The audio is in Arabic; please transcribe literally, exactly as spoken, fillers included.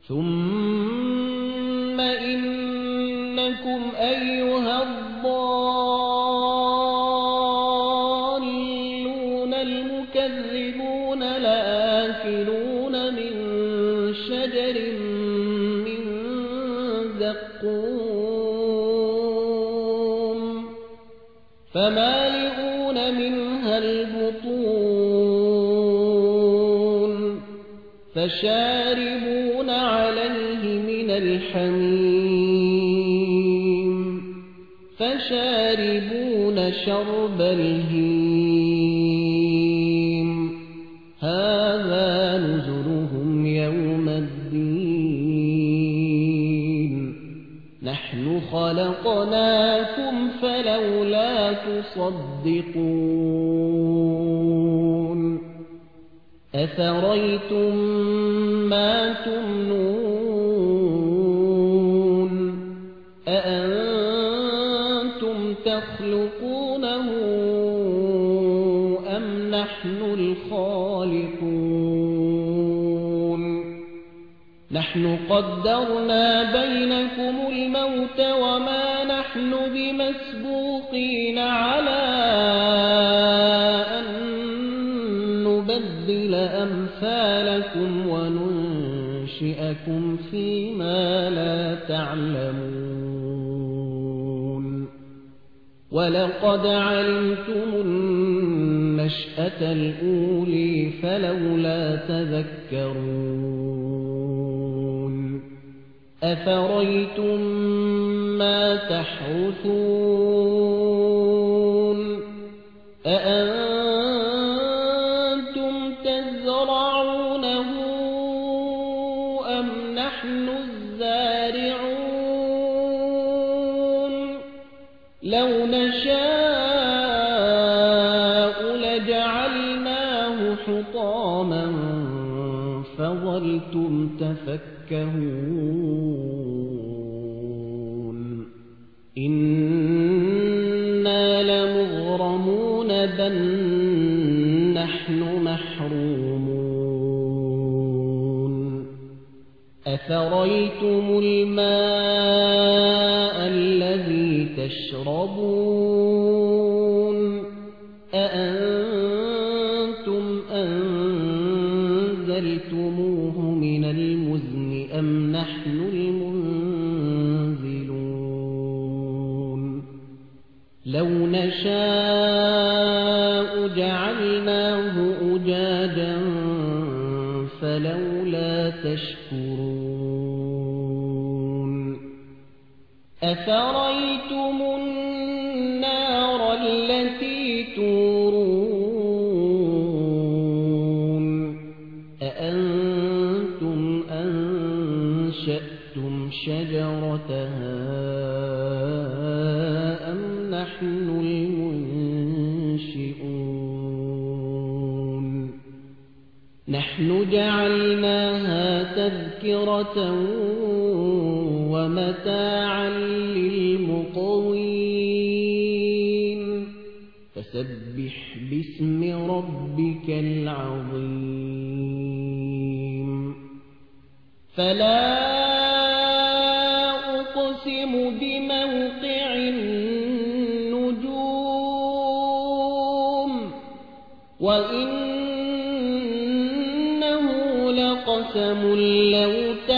ثم إنكم أيها الضالون المكذبون لآكلون من شجر من زقوم فمالئون منها البطون فشاربون عليه من الحميم فشاربون شرب الهيم هذا نزلهم يوم الدين نحن خلقناكم فلولا تصدقون أفريتم ما تمنون أأنتم تخلقونه أم نحن الخالقون نحن قدرنا بينكم الموت وما نحن بمسبوقين على أن نبدل أمثالكم وننشئكم فيما لا تعلمون ولقد علمتم النشأة الأولى فلولا تذكرون أفريتم ما تحرثون أأنتم تزرعونه أم نحن الزارعون لو نشاء لجعلناه حطاما فظلتم تفكهون إنا لمغرمون بل نحن محرومون أفريتم الماء الذي تشربون أأنتم أنزلتموه من المزن أم نحن المنزلون لو نشاء جعلناه أجاجا فلولا تشكرون أفريتم النار التي تورون أأنتم أنشأتم شجرتها أم نحن المنشئون نحن جعلناها تذكرة ومتاعا للمقوين فسبح باسم ربك العظيم فلا أقسم بموقع النجوم وإنه لقسم لو